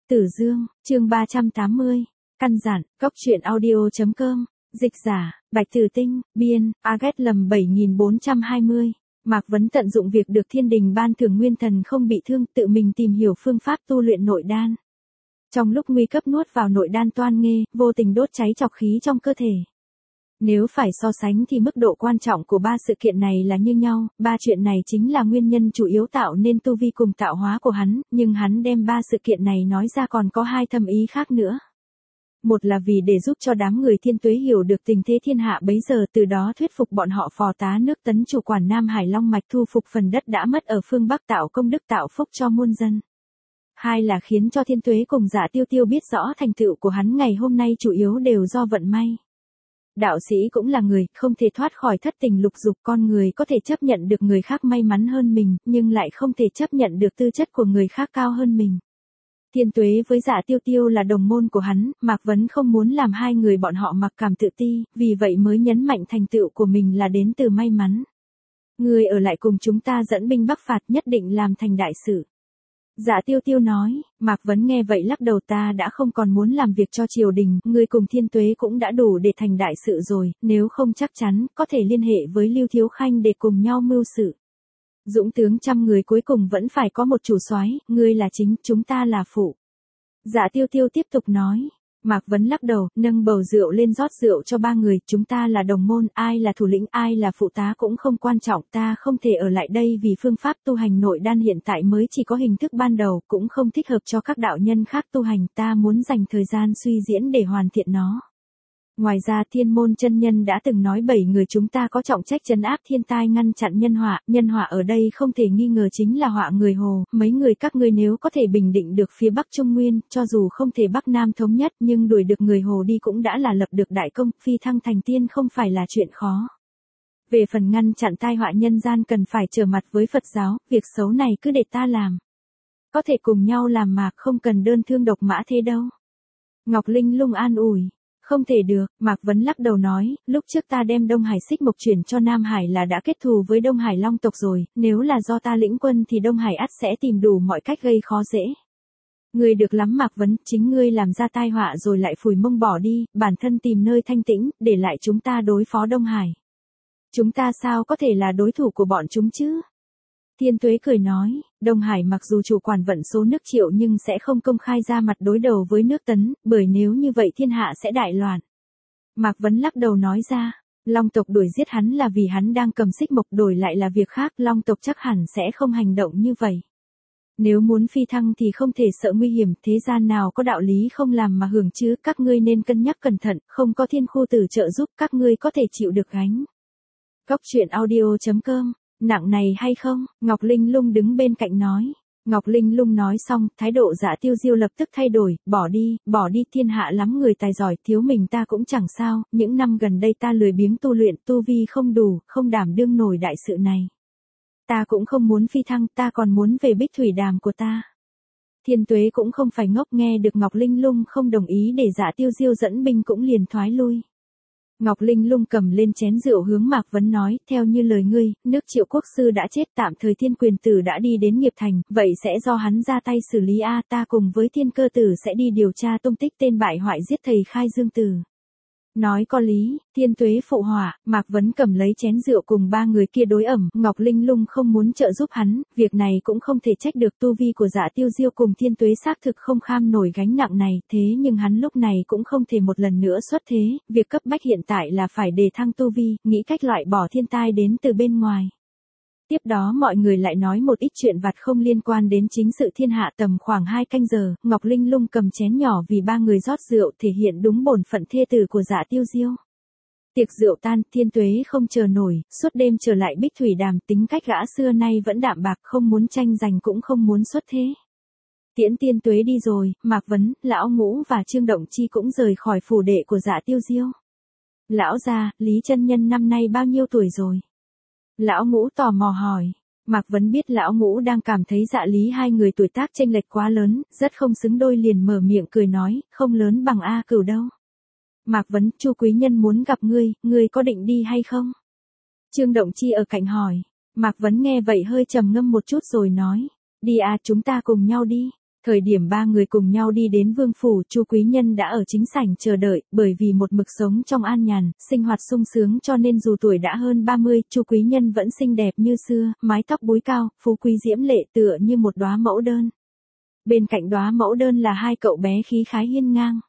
Tử Dương, chương 380, căn dặn, góc truyện audio.com, dịch giả, Bạch Tử Tinh, biên, Aget lầm 7420. Mạc Vấn tận dụng việc được thiên đình ban thưởng nguyên thần không bị thương, tự mình tìm hiểu phương pháp tu luyện nội đan. Trong lúc nguy cấp nuốt vào nội đan toan nghê, vô tình đốt cháy trọc khí trong cơ thể. Nếu phải so sánh thì mức độ quan trọng của ba sự kiện này là như nhau, ba chuyện này chính là nguyên nhân chủ yếu tạo nên tu vi cùng tạo hóa của hắn, nhưng hắn đem ba sự kiện này nói ra còn có hai thâm ý khác nữa. Một là vì để giúp cho đám người Thiên Tuế hiểu được tình thế thiên hạ bấy giờ, từ đó thuyết phục bọn họ phò tá nước Tấn chủ quản Nam Hải Long mạch thu phục phần đất đã mất ở phương Bắc, tạo công đức tạo phúc cho muôn dân. Hai là khiến cho Thiên Tuế cùng Dạ Tiêu Tiêu biết rõ thành tựu của hắn ngày hôm nay chủ yếu đều do vận may. Đạo sĩ cũng là người, không thể thoát khỏi thất tình lục dục, con người có thể chấp nhận được người khác may mắn hơn mình, nhưng lại không thể chấp nhận được tư chất của người khác cao hơn mình. Thiên Tuế với Dạ Tiêu Tiêu là đồng môn của hắn, Mạc Vấn không muốn làm hai người bọn họ mặc cảm tự ti, vì vậy mới nhấn mạnh thành tựu của mình là đến từ may mắn. Người ở lại cùng chúng ta dẫn binh bắc phạt, nhất định làm thành đại sự. Dạ Tiêu Tiêu nói. Mạc Vấn nghe vậy lắc đầu, ta đã không còn muốn làm việc cho triều đình, ngươi cùng Thiên Tuế cũng đã đủ để thành đại sự rồi, nếu không chắc chắn, có thể liên hệ với Lưu Thiếu Khanh để cùng nhau mưu sự. Dũng tướng trăm người cuối cùng vẫn phải có một chủ soái, ngươi là chính, chúng ta là phụ. Dạ Tiêu Tiêu tiếp tục nói. Mạc Vấn lắc đầu, nâng bầu rượu lên rót rượu cho ba người, chúng ta là đồng môn, ai là thủ lĩnh, ai là phụ tá cũng không quan trọng, ta không thể ở lại đây vì phương pháp tu hành nội đan hiện tại mới chỉ có hình thức ban đầu, cũng không thích hợp cho các đạo nhân khác tu hành, ta muốn dành thời gian suy diễn để hoàn thiện nó. Ngoài ra Thiên Môn chân nhân đã từng nói 7 người chúng ta có trọng trách trấn áp thiên tai, ngăn chặn nhân họa ở đây không thể nghi ngờ chính là họa người Hồ, mấy người các ngươi nếu có thể bình định được phía Bắc Trung Nguyên, cho dù không thể Bắc Nam thống nhất nhưng đuổi được người Hồ đi cũng đã là lập được đại công, phi thăng thành tiên không phải là chuyện khó. Về phần ngăn chặn tai họa nhân gian cần phải trở mặt với Phật giáo, việc xấu này cứ để ta làm. Có thể cùng nhau làm mà không cần đơn thương độc mã thế đâu. Ngọc Linh Lung an ủi. Không thể được, Mạc Vấn lắc đầu nói, lúc trước ta đem Đông Hải Xích Mộc chuyển cho Nam Hải là đã kết thù với Đông Hải Long tộc rồi, nếu là do ta lĩnh quân thì Đông Hải ắt sẽ tìm đủ mọi cách gây khó dễ. Ngươi được lắm Mạc Vấn, chính ngươi làm ra tai họa rồi lại phủi mông bỏ đi, bản thân tìm nơi thanh tĩnh, để lại chúng ta đối phó Đông Hải. Chúng ta sao có thể là đối thủ của bọn chúng chứ? Thiên Tuế cười nói, Đông Hải mặc dù chủ quản vận số nước Triệu nhưng sẽ không công khai ra mặt đối đầu với nước Tấn, bởi nếu như vậy thiên hạ sẽ đại loạn. Mạc Vấn lắc đầu nói ra, Long tộc đuổi giết hắn là vì hắn đang cầm xích mộc, đổi lại là việc khác, Long tộc chắc hẳn sẽ không hành động như vậy. Nếu muốn phi thăng thì không thể sợ nguy hiểm, thế gian nào có đạo lý không làm mà hưởng chứ, các ngươi nên cân nhắc cẩn thận, không có thiên khu tử trợ giúp các ngươi có thể chịu được gánh. Góc truyện audio.com. Nặng này hay không? Ngọc Linh Lung đứng bên cạnh nói. Ngọc Linh Lung nói xong, thái độ Dạ Tiêu Diêu lập tức thay đổi, bỏ đi, thiên hạ lắm người tài giỏi, thiếu mình ta cũng chẳng sao, những năm gần đây ta lười biếng tu luyện, tu vi không đủ, không đảm đương nổi đại sự này. Ta cũng không muốn phi thăng, ta còn muốn về Bích Thủy Đàm của ta. Thiên Tuế cũng không phải ngốc, nghe được Ngọc Linh Lung không đồng ý để Dạ Tiêu Diêu dẫn binh cũng liền thoái lui. Ngọc Linh Lung cầm lên chén rượu hướng Mạc Vấn nói, theo như lời ngươi, nước Triệu quốc sư đã chết, tạm thời Thiên Quyền Tử đã đi đến nghiệp thành, vậy sẽ do hắn ra tay xử lý a, ta cùng với Thiên Cơ Tử sẽ đi điều tra tung tích tên bại hoại giết thầy Khai Dương Tử. Nói có lý, Thiên Tuế phụ họa, Mạc Vấn cầm lấy chén rượu cùng ba người kia đối ẩm, Ngọc Linh Lung không muốn trợ giúp hắn, việc này cũng không thể trách được tu vi của Dạ Tiêu Diêu cùng Thiên Tuế xác thực không kham nổi gánh nặng này, thế nhưng hắn lúc này cũng không thể một lần nữa xuất thế, việc cấp bách hiện tại là phải đề thăng tu vi, nghĩ cách loại bỏ thiên tai đến từ bên ngoài. Tiếp đó mọi người lại nói một ít chuyện vặt không liên quan đến chính sự thiên hạ. Tầm khoảng 2 canh giờ, Ngọc Linh Lung cầm chén nhỏ vì ba người rót rượu, thể hiện đúng bổn phận thê tử của Dạ Tiêu Diêu. Tiệc rượu tan, Thiên Tuế không chờ nổi, suốt đêm trở lại Bích Thủy Đàm, tính cách gã xưa nay vẫn đạm bạc, không muốn tranh giành cũng không muốn xuất thế. Tiễn Thiên Tuế đi rồi, Mạc Vấn, Lão Ngũ và Trương Động Chi cũng rời khỏi phủ đệ của Dạ Tiêu Diêu. Lão gia, Lý chân nhân năm nay bao nhiêu tuổi rồi? Lão Ngũ tò mò hỏi. Mạc Vấn biết Lão Ngũ đang cảm thấy Dạ Lý hai người tuổi tác chênh lệch quá lớn, rất không xứng đôi, liền mở miệng cười nói, không lớn bằng A Cửu đâu. Mạc Vấn, Chu quý nhân muốn gặp ngươi có định đi hay không? Trương Động Chi ở cạnh hỏi. Mạc Vấn nghe vậy hơi trầm ngâm một chút rồi nói, đi à, chúng ta cùng nhau đi. Thời điểm ba người cùng nhau đi đến vương phủ, Chu Quý Nhân đã ở chính sảnh chờ đợi, bởi vì một mực sống trong an nhàn, sinh hoạt sung sướng cho nên dù tuổi đã hơn 30, Chu Quý Nhân vẫn xinh đẹp như xưa, mái tóc búi cao, phú quý diễm lệ tựa như một đóa mẫu đơn. Bên cạnh đóa mẫu đơn là hai cậu bé khí khái hiên ngang.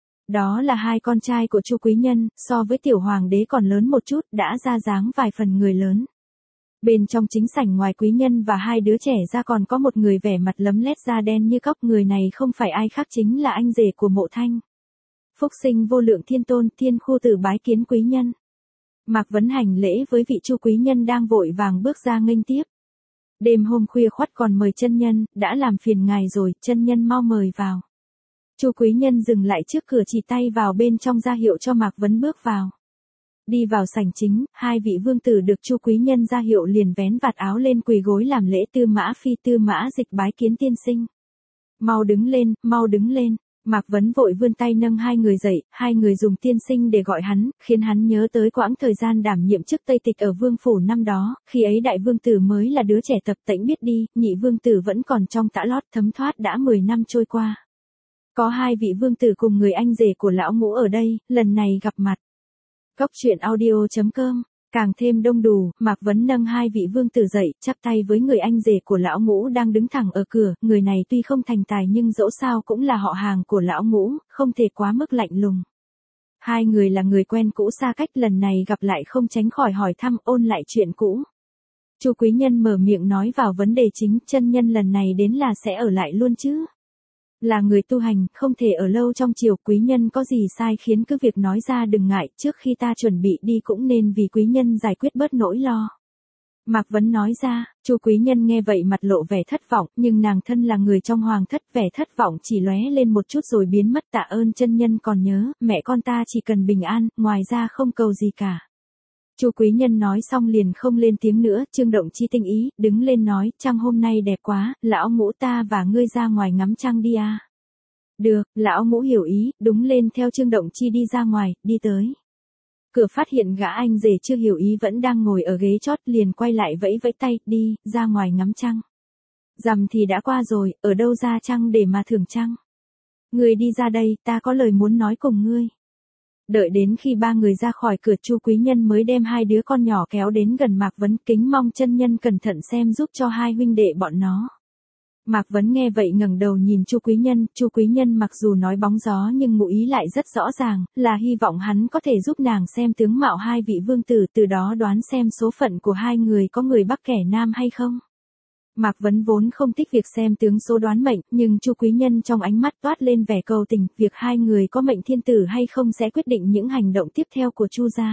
Đó là hai con trai của Chu Quý Nhân, so với tiểu hoàng đế còn lớn một chút, đã ra dáng vài phần người lớn. Bên trong chính sảnh ngoài quý nhân và hai đứa trẻ ra còn có một người vẻ mặt lấm lét da đen như cóc, người này không phải ai khác chính là anh rể của Mộ Thanh. Phúc sinh vô lượng thiên tôn, thiên khu tử bái kiến quý nhân. Mạc Vấn hành lễ với vị Chu Quý Nhân đang vội vàng bước ra nghênh tiếp. Đêm hôm khuya khoắt còn mời chân nhân, đã làm phiền ngài rồi, chân nhân mau mời vào. Chu Quý Nhân dừng lại trước cửa chỉ tay vào bên trong ra hiệu cho Mạc Vấn bước vào. Đi vào sảnh chính, hai vị vương tử được Chu Quý Nhân ra hiệu liền vén vạt áo lên quỳ gối làm lễ. Tư Mã Phi, Tư Mã Dịch bái kiến tiên sinh. Mau đứng lên, mau đứng lên. Mạc Vấn vội vươn tay nâng hai người dậy, hai người dùng tiên sinh để gọi hắn, khiến hắn nhớ tới quãng thời gian đảm nhiệm chức Tây Tịch ở vương phủ năm đó, khi ấy đại vương tử mới là đứa trẻ tập tễnh biết đi, nhị vương tử vẫn còn trong tã lót thấm thoát đã 10 năm trôi qua. Có hai vị vương tử cùng người anh rể của lão Ngũ ở đây, lần này gặp mặt. Cốc truyện audio.com, càng thêm đông đủ, Mạc Vấn nâng hai vị vương tử dậy, chắp tay với người anh rể của lão Ngũ đang đứng thẳng ở cửa, người này tuy không thành tài nhưng dẫu sao cũng là họ hàng của lão Ngũ, không thể quá mức lạnh lùng. Hai người là người quen cũ xa cách, lần này gặp lại không tránh khỏi hỏi thăm ôn lại chuyện cũ. Chu Quý Nhân mở miệng nói vào vấn đề chính, chân nhân lần này đến là sẽ ở lại luôn chứ? Là người tu hành, không thể ở lâu trong triều, quý nhân có gì sai khiến cứ việc nói ra đừng ngại, trước khi ta chuẩn bị đi cũng nên vì quý nhân giải quyết bớt nỗi lo. Mạc Vấn nói ra, Chu Quý Nhân nghe vậy mặt lộ vẻ thất vọng, nhưng nàng thân là người trong hoàng thất, vẻ thất vọng chỉ lóe lên một chút rồi biến mất. Tạ ơn chân nhân còn nhớ, mẹ con ta chỉ cần bình an, ngoài ra không cầu gì cả. Chu Quý Nhân nói xong liền không lên tiếng nữa, Trương Động Chi tinh ý, đứng lên nói, trăng hôm nay đẹp quá, lão Ngũ ta và ngươi ra ngoài ngắm trăng đi à. Được, lão Ngũ hiểu ý, đúng lên theo Trương Động Chi đi ra ngoài, đi tới. Cửa phát hiện gã anh rể chưa hiểu ý vẫn đang ngồi ở ghế chót, liền quay lại vẫy vẫy tay, đi, ra ngoài ngắm trăng. Rằm thì đã qua rồi, ở đâu ra trăng để mà thưởng trăng. Ngươi đi ra đây, ta có lời muốn nói cùng ngươi. Đợi đến khi ba người ra khỏi cửa, Chu Quý Nhân mới đem hai đứa con nhỏ kéo đến gần Mạc Vấn, kính mong chân nhân cẩn thận xem giúp cho hai huynh đệ bọn nó. Mạc Vấn nghe vậy ngẩng đầu nhìn Chu Quý Nhân mặc dù nói bóng gió nhưng ngụ ý lại rất rõ ràng, là hy vọng hắn có thể giúp nàng xem tướng mạo hai vị vương tử, từ đó đoán xem số phận của hai người có người Bắc kẻ Nam hay không. Mạc Vấn vốn không thích việc xem tướng số đoán mệnh, nhưng Chu Quý Nhân trong ánh mắt toát lên vẻ cầu tình, việc hai người có mệnh thiên tử hay không sẽ quyết định những hành động tiếp theo của Chu gia.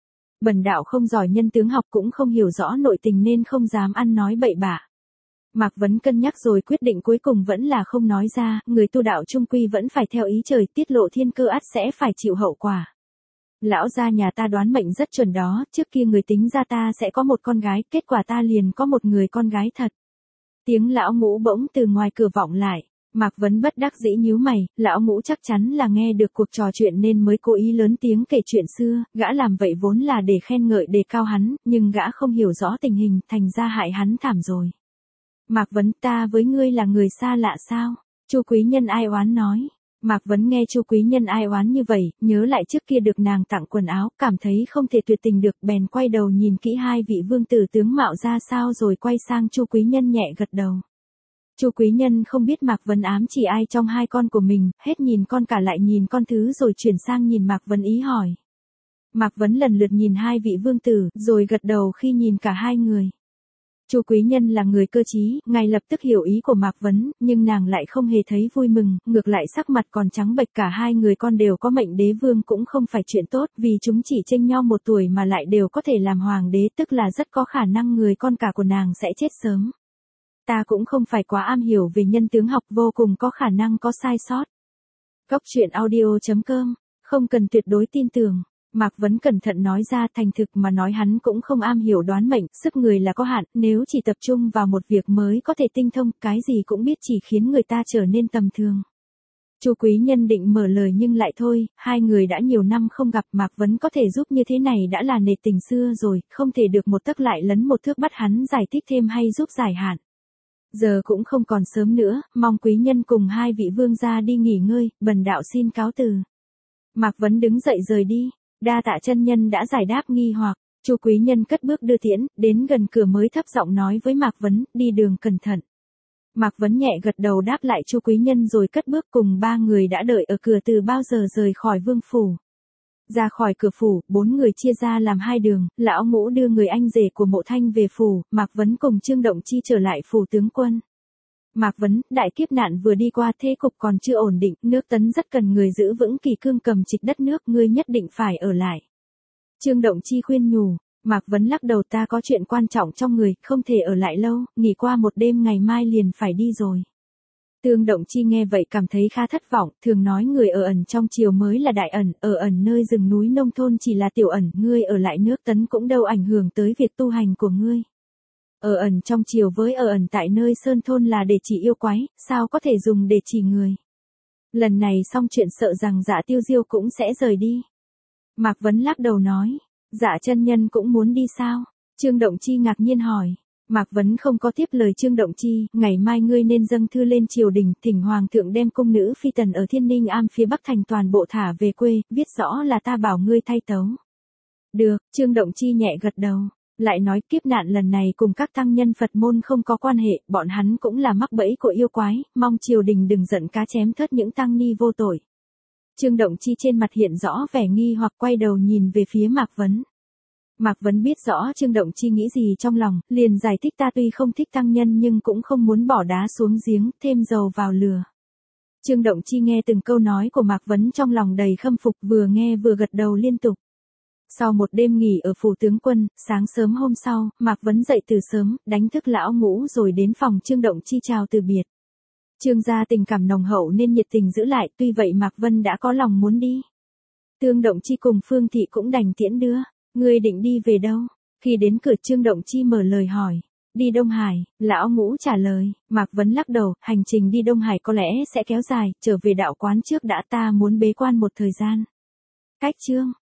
Bần đạo không giỏi nhân tướng học cũng không hiểu rõ nội tình nên không dám ăn nói bậy bạ. Mạc Vấn cân nhắc rồi quyết định cuối cùng vẫn là không nói ra, người tu đạo trung quy vẫn phải theo ý trời, tiết lộ thiên cơ ắt sẽ phải chịu hậu quả. Lão gia nhà ta đoán mệnh rất chuẩn đó, trước kia người tính ra ta sẽ có một con gái, kết quả ta liền có một người con gái thật. Tiếng lão Ngũ bỗng từ ngoài cửa vọng lại, Mạc Vấn bất đắc dĩ nhíu mày, lão Ngũ chắc chắn là nghe được cuộc trò chuyện nên mới cố ý lớn tiếng kể chuyện xưa, gã làm vậy vốn là để khen ngợi đề cao hắn, nhưng gã không hiểu rõ tình hình, thành ra hại hắn thảm rồi. Mạc Vấn, ta với ngươi là người xa lạ sao? Chu Quý Nhân ai oán nói. Mạc Vấn nghe Chu Quý Nhân ai oán như vậy, nhớ lại trước kia được nàng tặng quần áo, cảm thấy không thể tuyệt tình được, bèn quay đầu nhìn kỹ hai vị vương tử tướng mạo ra sao rồi quay sang Chu Quý Nhân nhẹ gật đầu. Chu Quý Nhân không biết Mạc Vấn ám chỉ ai trong hai con của mình, hết nhìn con cả lại nhìn con thứ rồi chuyển sang nhìn Mạc Vấn ý hỏi. Mạc Vấn lần lượt nhìn hai vị vương tử, rồi gật đầu khi nhìn cả hai người. Chu Quý Nhân là người cơ trí, ngay lập tức hiểu ý của Mạc Vấn, nhưng nàng lại không hề thấy vui mừng, ngược lại sắc mặt còn trắng bệch. Cả hai người con đều có mệnh đế vương cũng không phải chuyện tốt, vì chúng chỉ chênh nhau một tuổi mà lại đều có thể làm hoàng đế, tức là rất có khả năng người con cả của nàng sẽ chết sớm. Ta cũng không phải quá am hiểu về nhân tướng học, vô cùng có khả năng có sai sót. Cốc truyện audio.com, không cần tuyệt đối tin tưởng. Mạc Vấn cẩn thận nói ra, thành thực mà nói hắn cũng không am hiểu đoán mệnh, sức người là có hạn, nếu chỉ tập trung vào một việc mới có thể tinh thông, cái gì cũng biết chỉ khiến người ta trở nên tầm thường. Chu Quý Nhân định mở lời nhưng lại thôi, hai người đã nhiều năm không gặp, Mạc Vấn có thể giúp như thế này đã là nể tình xưa rồi, không thể được một tấc lại lấn một thước bắt hắn giải thích thêm hay giúp giải hạn. Giờ cũng không còn sớm nữa, mong quý nhân cùng hai vị vương gia đi nghỉ ngơi, bần đạo xin cáo từ. Mạc Vấn đứng dậy rời đi, đa tạ chân nhân đã giải đáp nghi hoặc. Chu quý nhân cất bước đưa tiễn, đến gần cửa mới thấp giọng nói với Mạc Vấn, đi đường cẩn thận. Mạc Vấn nhẹ gật đầu đáp lại Chu quý nhân rồi cất bước cùng ba người đã đợi ở cửa từ bao giờ rời khỏi vương phủ. Ra khỏi cửa phủ, bốn người chia ra làm hai đường, lão Ngũ đưa người anh rể của Mộ Thanh về phủ, Mạc Vấn cùng Trương Động Chi trở lại phủ tướng quân. Mạc Vấn, đại kiếp nạn vừa đi qua thế cục còn chưa ổn định, nước Tấn rất cần người giữ vững kỷ cương cầm trịch đất nước, ngươi nhất định phải ở lại. Trương Động Chi khuyên nhủ, Mạc Vấn lắc đầu, ta có chuyện quan trọng trong người, không thể ở lại lâu, nghỉ qua một đêm ngày mai liền phải đi rồi. Trương Động Chi nghe vậy cảm thấy khá thất vọng, thường nói người ở ẩn trong triều mới là đại ẩn, ở ẩn nơi rừng núi nông thôn chỉ là tiểu ẩn, ngươi ở lại nước Tấn cũng đâu ảnh hưởng tới việc tu hành của ngươi. Ở ẩn trong triều với ở ẩn tại nơi sơn thôn là để chỉ yêu quái, sao có thể dùng để chỉ người. Lần này xong chuyện sợ rằng Dạ Tiêu Diêu cũng sẽ rời đi. Mạc Vấn lắc đầu nói, Dạ chân nhân cũng muốn đi sao? Trương Động Chi ngạc nhiên hỏi. Mạc Vấn không có tiếp lời Trương Động Chi, ngày mai ngươi nên dâng thư lên triều đình, thỉnh hoàng thượng đem cung nữ phi tần ở Thiên Ninh Am phía Bắc thành toàn bộ thả về quê, viết rõ là ta bảo ngươi thay tấu. Được, Trương Động Chi nhẹ gật đầu, lại nói kiếp nạn lần này cùng các tăng nhân Phật môn không có quan hệ, bọn hắn cũng là mắc bẫy của yêu quái, mong triều đình đừng giận cá chém thớt những tăng ni vô tội. Trương Động Chi trên mặt hiện rõ vẻ nghi hoặc quay đầu nhìn về phía Mạc Vấn. Mạc Vấn biết rõ Trương Động Chi nghĩ gì trong lòng, liền giải thích ta tuy không thích tăng nhân nhưng cũng không muốn bỏ đá xuống giếng, thêm dầu vào lửa. Trương Động Chi nghe từng câu nói của Mạc Vấn trong lòng đầy khâm phục, vừa nghe vừa gật đầu liên tục. Sau một đêm nghỉ ở phủ tướng quân, sáng sớm hôm sau, Mạc Vấn dậy từ sớm, đánh thức lão Ngũ rồi đến phòng Trương Động Chi chào từ biệt. Trương gia tình cảm nồng hậu nên nhiệt tình giữ lại, tuy vậy Mạc Vân đã có lòng muốn đi. Trương Động Chi cùng Phương Thị cũng đành tiễn đưa. Ngươi định đi về đâu? Khi đến cửa Trương Động Chi mở lời hỏi. Đi Đông Hải, lão Ngũ trả lời. Mạc Vấn lắc đầu, hành trình đi Đông Hải có lẽ sẽ kéo dài, trở về đạo quán trước đã, ta muốn bế quan một thời gian. Cách Trương